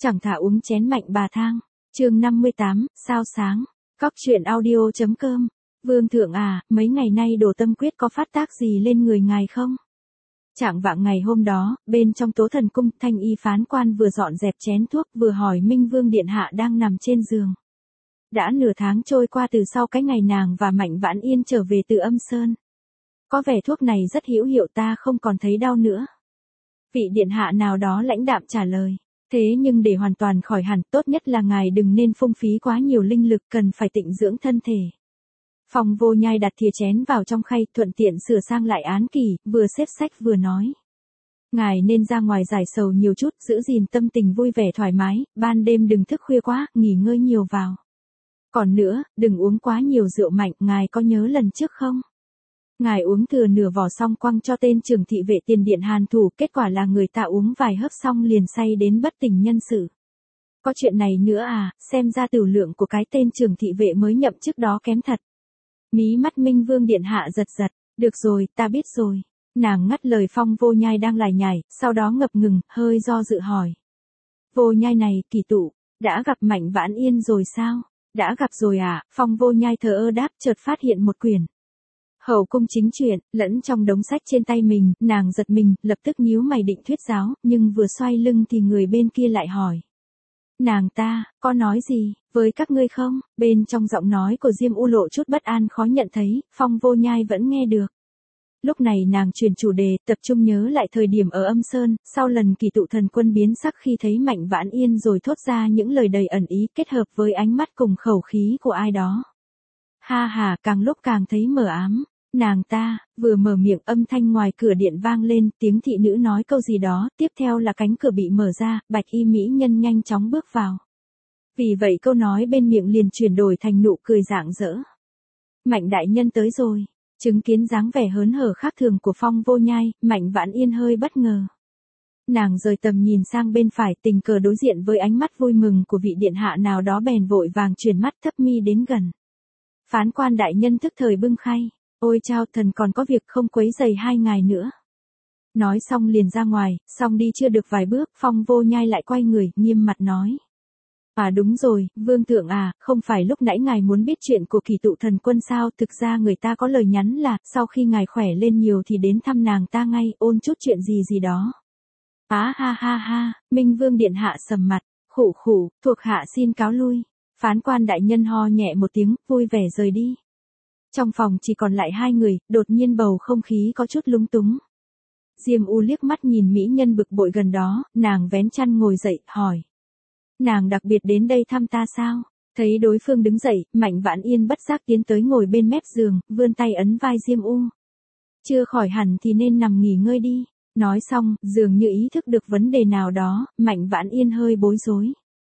Chẳng thà uống chén mạnh bà thang. Chương 58, sao sáng. Cóc truyện audio.com. Vương thượng à, mấy ngày nay Đồ Tâm Quyết có phát tác gì lên người ngài không? Trạng vạng ngày hôm đó, bên trong Tố Thần Cung, Thanh Y phán quan vừa dọn dẹp chén thuốc vừa hỏi Minh Vương điện hạ đang nằm trên giường. Đã nửa tháng trôi qua từ sau cái ngày nàng và Mạnh Vãn Yên trở về từ Âm Sơn. Có vẻ thuốc này rất hữu hiệu, ta không còn thấy đau nữa. Vị điện hạ nào đó lãnh đạm trả lời. Thế nhưng để hoàn toàn khỏi hẳn, tốt nhất là ngài đừng nên phung phí quá nhiều linh lực, cần phải tịnh dưỡng thân thể. Phong Vô Nhai đặt thìa chén vào trong khay, thuận tiện sửa sang lại án kỷ, vừa xếp sách vừa nói. Ngài nên ra ngoài giải sầu nhiều chút, giữ gìn tâm tình vui vẻ thoải mái, ban đêm đừng thức khuya quá, nghỉ ngơi nhiều vào. Còn nữa, đừng uống quá nhiều rượu mạnh, ngài có nhớ lần trước không? Ngài uống thừa nửa vỏ xong quăng cho tên trưởng thị vệ tiền điện Hàn Thủ, kết quả là người ta uống vài hớp xong liền say đến bất tỉnh nhân sự. Có chuyện này nữa à, xem ra tửu lượng của cái tên trưởng thị vệ mới nhậm chức đó kém thật. Mí mắt Minh Vương điện hạ giật giật, được rồi, ta biết rồi. Nàng ngắt lời Phong Vô Nhai đang lải nhải, sau đó ngập ngừng, hơi do dự hỏi. Vô Nhai này, kỳ tụ, đã gặp Mạnh Vãn Yên rồi sao? Đã gặp rồi à? Phong Vô Nhai thờ ơ đáp, chợt phát hiện một quyển Hậu Cung Chính Truyện lẫn trong đống sách trên tay mình, nàng giật mình, lập tức nhíu mày định thuyết giáo, nhưng vừa xoay lưng thì người bên kia lại hỏi. Nàng ta, có nói gì, với các ngươi không? Bên trong giọng nói của Diêm U lộ chút bất an khó nhận thấy, Phong Vô Nhai vẫn nghe được. Lúc này nàng chuyển chủ đề, tập trung nhớ lại thời điểm ở Âm Sơn, sau lần kỳ tụ thần quân biến sắc khi thấy Mạnh Vãn Yên rồi thốt ra những lời đầy ẩn ý kết hợp với ánh mắt cùng khẩu khí của ai đó. Ha ha, càng lúc càng thấy mờ ám. Nàng ta, vừa mở miệng âm thanh ngoài cửa điện vang lên, tiếng thị nữ nói câu gì đó, tiếp theo là cánh cửa bị mở ra, bạch y mỹ nhân nhanh chóng bước vào. Vì vậy câu nói bên miệng liền chuyển đổi thành nụ cười rạng rỡ. Mạnh đại nhân tới rồi. Chứng kiến dáng vẻ hớn hở khác thường của Phong Vô Nhai, Mạnh Vãn Yên hơi bất ngờ. Nàng rời tầm nhìn sang bên phải, tình cờ đối diện với ánh mắt vui mừng của vị điện hạ nào đó bèn vội vàng chuyển mắt thấp mi đến gần. Phán quan đại nhân tức thời bưng khay. Ôi chao, thần còn có việc không quấy rầy hai ngài nữa. Nói xong liền ra ngoài, xong đi chưa được vài bước, Phong Vô Nhai lại quay người, nghiêm mặt nói. À đúng rồi, vương thượng à, không phải lúc nãy ngài muốn biết chuyện của kỳ tụ thần quân sao, thực ra người ta có lời nhắn là, sau khi ngài khỏe lên nhiều thì đến thăm nàng ta ngay, ôn chút chuyện gì gì đó. Á ha ha ha, Minh Vương điện hạ sầm mặt, khụ khụ, thuộc hạ xin cáo lui. Phán quan đại nhân ho nhẹ một tiếng, vui vẻ rời đi. Trong phòng chỉ còn lại hai người, đột nhiên bầu không khí có chút lúng túng. Diêm U liếc mắt nhìn mỹ nhân bực bội gần đó, nàng vén chăn ngồi dậy, hỏi. Nàng đặc biệt đến đây thăm ta sao? Thấy đối phương đứng dậy, Mạnh Vãn Yên bất giác tiến tới ngồi bên mép giường, vươn tay ấn vai Diêm U. Chưa khỏi hẳn thì nên nằm nghỉ ngơi đi. Nói xong, dường như ý thức được vấn đề nào đó, Mạnh Vãn Yên hơi bối rối.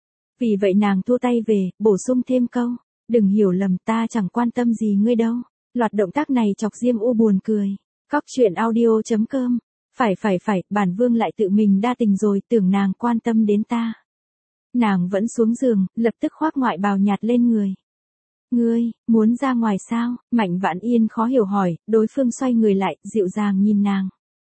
Vì vậy nàng thua tay về, bổ sung thêm câu. Đừng hiểu lầm, ta chẳng quan tâm gì ngươi đâu. Loạt động tác này chọc Diêm U buồn cười. Cóc truyện audio.com. Phải, bản vương lại tự mình đa tình rồi, tưởng nàng quan tâm đến ta. Nàng vẫn xuống giường, lập tức khoác ngoại bào nhạt lên người. Ngươi, muốn ra ngoài sao? Mạnh Vãn Yên khó hiểu hỏi, đối phương xoay người lại, dịu dàng nhìn nàng.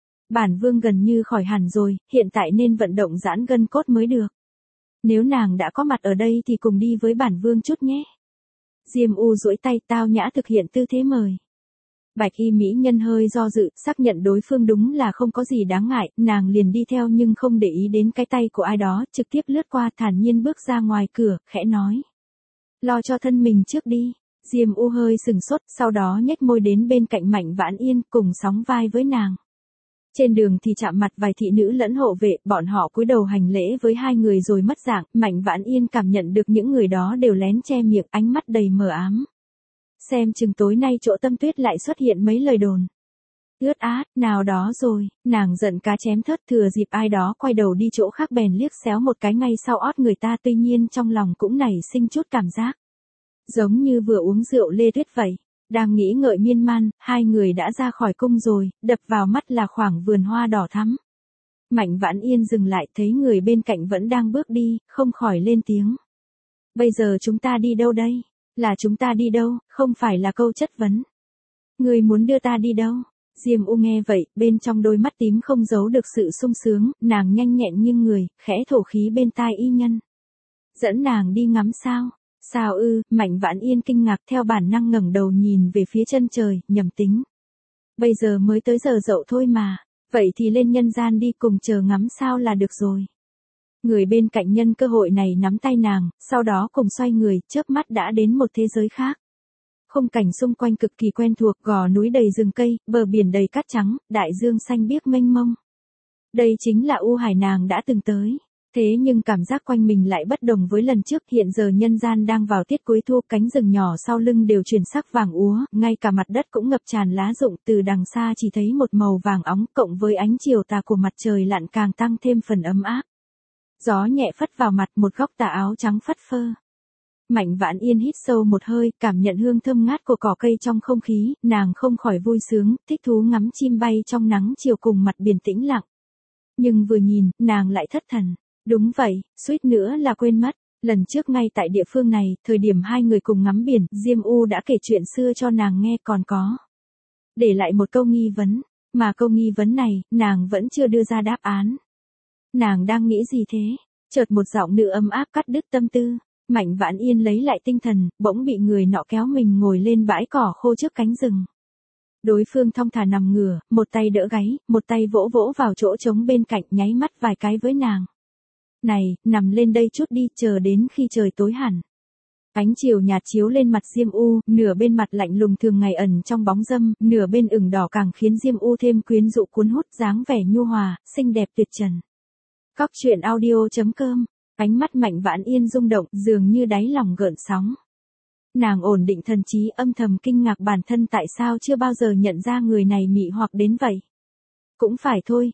Bản vương gần như khỏi hẳn rồi, hiện tại nên vận động giãn gân cốt mới được. Nếu nàng đã có mặt ở đây thì cùng đi với bản vương chút nhé. Diêm U duỗi tay, tao nhã thực hiện tư thế mời. Bạch y mỹ nhân hơi do dự, xác nhận đối phương đúng là không có gì đáng ngại, nàng liền đi theo nhưng không để ý đến cái tay của ai đó, trực tiếp lướt qua thản nhiên bước ra ngoài cửa, khẽ nói. Lo cho thân mình trước đi. Diêm U hơi sừng sốt, sau đó nhếch môi đến bên cạnh Mạnh Vãn Yên, cùng sóng vai với nàng. Trên đường thì chạm mặt vài thị nữ lẫn hộ vệ, bọn họ cúi đầu hành lễ với hai người rồi mất dạng, Mạnh Vãn Yên cảm nhận được những người đó đều lén che miệng, ánh mắt đầy mờ ám. Xem chừng tối nay chỗ Tâm Tuyết lại xuất hiện mấy lời đồn. Ướt át, nào đó rồi, nàng giận cá chém thớt, thừa dịp ai đó quay đầu đi chỗ khác bèn liếc xéo một cái ngay sau ót người ta, tuy nhiên trong lòng cũng nảy sinh chút cảm giác. Giống như vừa uống rượu lê tuyết vậy. Đang nghĩ ngợi miên man, hai người đã ra khỏi cung rồi, đập vào mắt là khoảng vườn hoa đỏ thắm. Mạnh Vãn Yên dừng lại, thấy người bên cạnh vẫn đang bước đi, không khỏi lên tiếng. Bây giờ chúng ta đi đâu đây? Là chúng ta đi đâu, không phải là câu chất vấn. Người muốn đưa ta đi đâu? Diêm U nghe vậy, bên trong đôi mắt tím không giấu được sự sung sướng, nàng nhanh nhẹn nghiêng người, khẽ thổ khí bên tai y nhân. Dẫn nàng đi ngắm sao? Sao ư? Mạnh Vãn Yên kinh ngạc theo bản năng ngẩng đầu nhìn về phía chân trời, nhầm tính. Bây giờ mới tới giờ dậu thôi mà, vậy thì lên nhân gian đi cùng chờ ngắm sao là được rồi. Người bên cạnh nhân cơ hội này nắm tay nàng, sau đó cùng xoay người, chớp mắt đã đến một thế giới khác. Khung cảnh xung quanh cực kỳ quen thuộc, gò núi đầy rừng cây, bờ biển đầy cát trắng, đại dương xanh biếc mênh mông. Đây chính là U Hải nàng đã từng tới. Thế nhưng cảm giác quanh mình lại bất đồng với lần trước, hiện giờ nhân gian đang vào tiết cuối thu, cánh rừng nhỏ sau lưng đều chuyển sắc vàng úa, ngay cả mặt đất cũng ngập tràn lá rụng, từ đằng xa chỉ thấy một màu vàng óng, cộng với ánh chiều tà của mặt trời lặn càng tăng thêm phần ấm áp. Gió nhẹ phất vào mặt, một góc tà áo trắng phất phơ. Mạnh Vãn Yên hít sâu một hơi, cảm nhận hương thơm ngát của cỏ cây trong không khí, nàng không khỏi vui sướng, thích thú ngắm chim bay trong nắng chiều cùng mặt biển tĩnh lặng. Nhưng vừa nhìn, nàng lại thất thần. Đúng vậy, suýt nữa là quên mất. Lần trước ngay tại địa phương này, thời điểm hai người cùng ngắm biển, Diêm U đã kể chuyện xưa cho nàng nghe, còn có để lại một câu nghi vấn, mà câu nghi vấn này, nàng vẫn chưa đưa ra đáp án. Nàng đang nghĩ gì thế? Chợt một giọng nữ ấm áp cắt đứt tâm tư. Mạnh Vãn Yên lấy lại tinh thần, bỗng bị người nọ kéo mình ngồi lên bãi cỏ khô trước cánh rừng. Đối phương thong thả nằm ngửa, một tay đỡ gáy, một tay vỗ vỗ vào chỗ trống bên cạnh, nháy mắt vài cái với nàng. Này, nằm lên đây chút đi, chờ đến khi trời tối hẳn. Ánh chiều nhạt chiếu lên mặt Diêm U, nửa bên mặt lạnh lùng thường ngày ẩn trong bóng râm, nửa bên ửng đỏ càng khiến Diêm U thêm quyến rũ cuốn hút, dáng vẻ nhu hòa, xinh đẹp tuyệt trần. Cóc truyện audio.com. Ánh mắt Mạnh Vãn Yên rung động, dường như đáy lòng gợn sóng. Nàng ổn định thần trí, âm thầm kinh ngạc bản thân tại sao chưa bao giờ nhận ra người này mị hoặc đến vậy. Cũng phải thôi,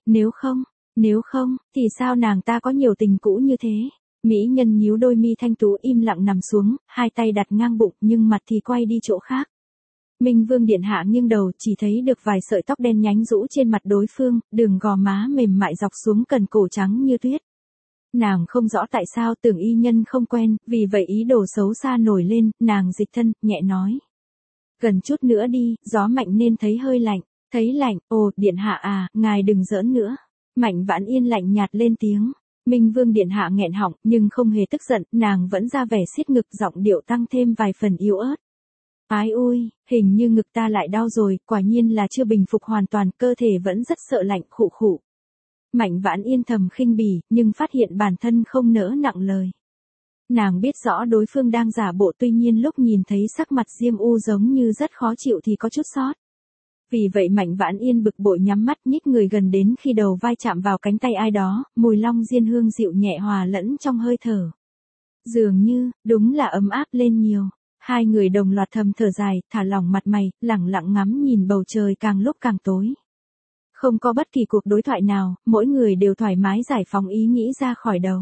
nếu không, thì sao nàng ta có nhiều tình cũ như thế. Mỹ nhân nhíu đôi mi thanh tú im lặng nằm xuống, hai tay đặt ngang bụng nhưng mặt thì quay đi chỗ khác. Minh Vương điện hạ nghiêng đầu, chỉ thấy được vài sợi tóc đen nhánh rũ trên mặt đối phương, đường gò má mềm mại dọc xuống cần cổ trắng như tuyết. Nàng không rõ tại sao, tưởng y nhân không quen, vì vậy ý đồ xấu xa nổi lên, nàng dịch thân, nhẹ nói. Gần chút nữa đi, gió mạnh nên thấy hơi lạnh. Thấy lạnh, ồ, điện hạ à, ngài đừng giỡn nữa. Mạnh Vãn Yên lạnh nhạt lên tiếng. Minh Vương điện hạ nghẹn họng, nhưng không hề tức giận, nàng vẫn ra vẻ siết ngực, giọng điệu tăng thêm vài phần yếu ớt. Ái ôi, hình như ngực ta lại đau rồi, quả nhiên là chưa bình phục hoàn toàn, cơ thể vẫn rất sợ lạnh, khụ khụ. Mạnh Vãn Yên thầm khinh bỉ, nhưng phát hiện bản thân không nỡ nặng lời. Nàng biết rõ đối phương đang giả bộ, tuy nhiên lúc nhìn thấy sắc mặt Diêm U giống như rất khó chịu thì có chút sót. Vì vậy Mạnh Vãn Yên bực bội nhắm mắt nhích người gần đến, khi đầu vai chạm vào cánh tay ai đó, mùi long diên hương dịu nhẹ hòa lẫn trong hơi thở. Dường như, đúng là ấm áp lên nhiều. Hai người đồng loạt thầm thở dài, thả lỏng mặt mày, lẳng lặng ngắm nhìn bầu trời càng lúc càng tối. Không có bất kỳ cuộc đối thoại nào, mỗi người đều thoải mái giải phóng ý nghĩ ra khỏi đầu.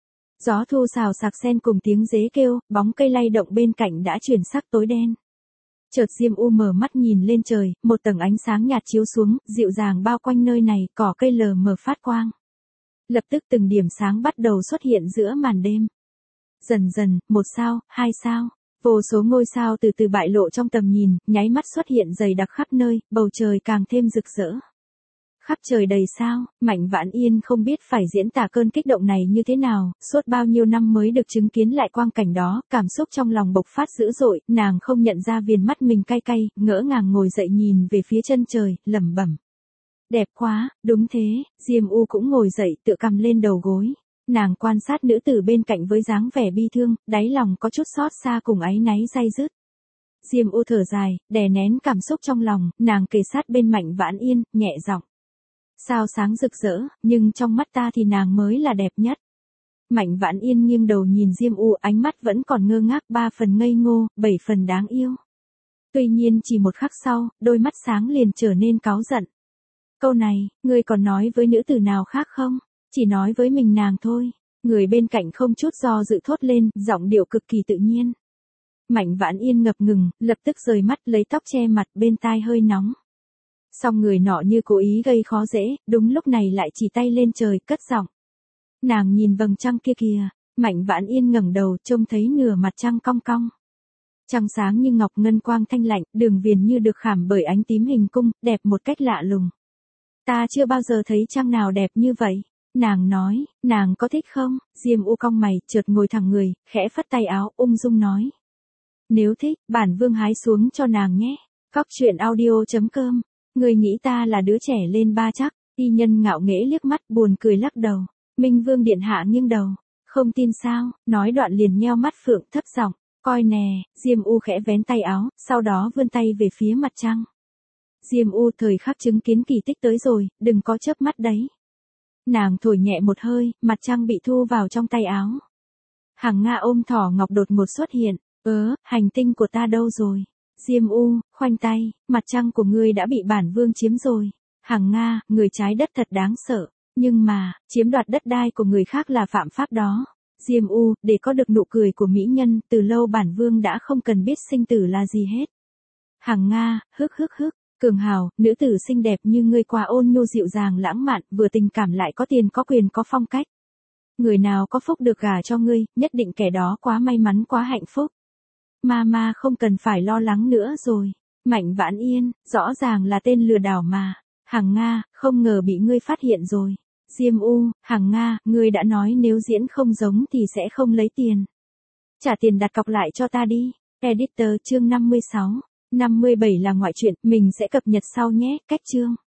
Gió thu xào xạc xen cùng tiếng dế kêu, bóng cây lay động bên cạnh đã chuyển sắc tối đen. Chợt Diêm U mở mắt nhìn lên trời, một tầng ánh sáng nhạt chiếu xuống, dịu dàng bao quanh nơi này, cỏ cây lờ mờ phát quang. Lập tức từng điểm sáng bắt đầu xuất hiện giữa màn đêm. Dần dần, một sao, hai sao, vô số ngôi sao từ từ bại lộ trong tầm nhìn, nháy mắt xuất hiện dày đặc khắp nơi, bầu trời càng thêm rực rỡ. Khắp trời đầy sao, Mạnh Vãn Yên không biết phải diễn tả cơn kích động này như thế nào, suốt bao nhiêu năm mới được chứng kiến lại quang cảnh đó, cảm xúc trong lòng bộc phát dữ dội, nàng không nhận ra viền mắt mình cay cay, ngỡ ngàng ngồi dậy nhìn về phía chân trời, lẩm bẩm. Đẹp quá, đúng thế, Diêm U cũng ngồi dậy tựa cằm lên đầu gối. Nàng quan sát nữ tử bên cạnh với dáng vẻ bi thương, đáy lòng có chút xót xa cùng áy náy day dứt. Diêm U thở dài, đè nén cảm xúc trong lòng, nàng kề sát bên Mạnh Vãn Yên, nhẹ giọng. Sao sáng rực rỡ, nhưng trong mắt ta thì nàng mới là đẹp nhất. Mạnh Vãn Yên nghiêng đầu nhìn Diêm U, ánh mắt vẫn còn ngơ ngác, 3 phần ngây ngô, 7 phần đáng yêu. Tuy nhiên chỉ một khắc sau, đôi mắt sáng liền trở nên cáu giận. Câu này, ngươi còn nói với nữ tử nào khác không? Chỉ nói với mình nàng thôi. Người bên cạnh không chút do dự thốt lên, giọng điệu cực kỳ tự nhiên. Mạnh Vãn Yên ngập ngừng, lập tức rời mắt lấy tóc che mặt, bên tai hơi nóng. Song người nọ như cố ý gây khó dễ, đúng lúc này lại chỉ tay lên trời, cất giọng. Nàng nhìn vầng trăng kia kìa. Mạnh Vãn Yên ngẩng đầu, trông thấy nửa mặt trăng cong cong. Trăng sáng như ngọc ngân quang thanh lạnh, đường viền như được khảm bởi ánh tím hình cung, đẹp một cách lạ lùng. Ta chưa bao giờ thấy trăng nào đẹp như vậy. Nàng nói, nàng có thích không? Diêm U cong mày, chợt ngồi thẳng người, khẽ phất tay áo, ung dung nói. Nếu thích, bản vương hái xuống cho nàng nhé. Cóc truyện audio.com. Người nghĩ ta là đứa trẻ lên ba chắc. Y nhân ngạo nghễ liếc mắt, buồn cười lắc đầu. Minh vương điện hạ nghiêng đầu. Không tin sao? Nói đoạn liền nheo mắt phượng, thấp giọng. Coi nè. Diêm U khẽ vén tay áo, sau đó vươn tay về phía mặt trăng. Diêm U, thời khắc chứng kiến kỳ tích tới rồi, đừng có chớp mắt đấy. Nàng thổi nhẹ một hơi, mặt trăng bị thu vào trong tay áo. Hằng Nga ôm thỏ ngọc đột ngột xuất hiện. Hành tinh của ta đâu rồi? Diêm U, khoanh tay, mặt trăng của ngươi đã bị bản vương chiếm rồi. Hằng Nga, người trái đất thật đáng sợ. Nhưng mà, chiếm đoạt đất đai của người khác là phạm pháp đó. Diêm U, để có được nụ cười của mỹ nhân, từ lâu bản vương đã không cần biết sinh tử là gì hết. Hằng Nga, hức. Cường Hào, nữ tử xinh đẹp như ngươi quá ôn nhu dịu dàng lãng mạn, vừa tình cảm lại có tiền có quyền có phong cách. Người nào có phúc được gả cho ngươi, nhất định kẻ đó quá may mắn quá hạnh phúc. Mama không cần phải lo lắng nữa rồi. Mạnh Vãn Yên, rõ ràng là tên lừa đảo mà. Hằng Nga, không ngờ bị ngươi phát hiện rồi. Diêm U, Hằng Nga, ngươi đã nói nếu diễn không giống thì sẽ không lấy tiền. Trả tiền đặt cọc lại cho ta đi. Editor chương 56. 57 là ngoại truyện, mình sẽ cập nhật sau nhé, cách chương.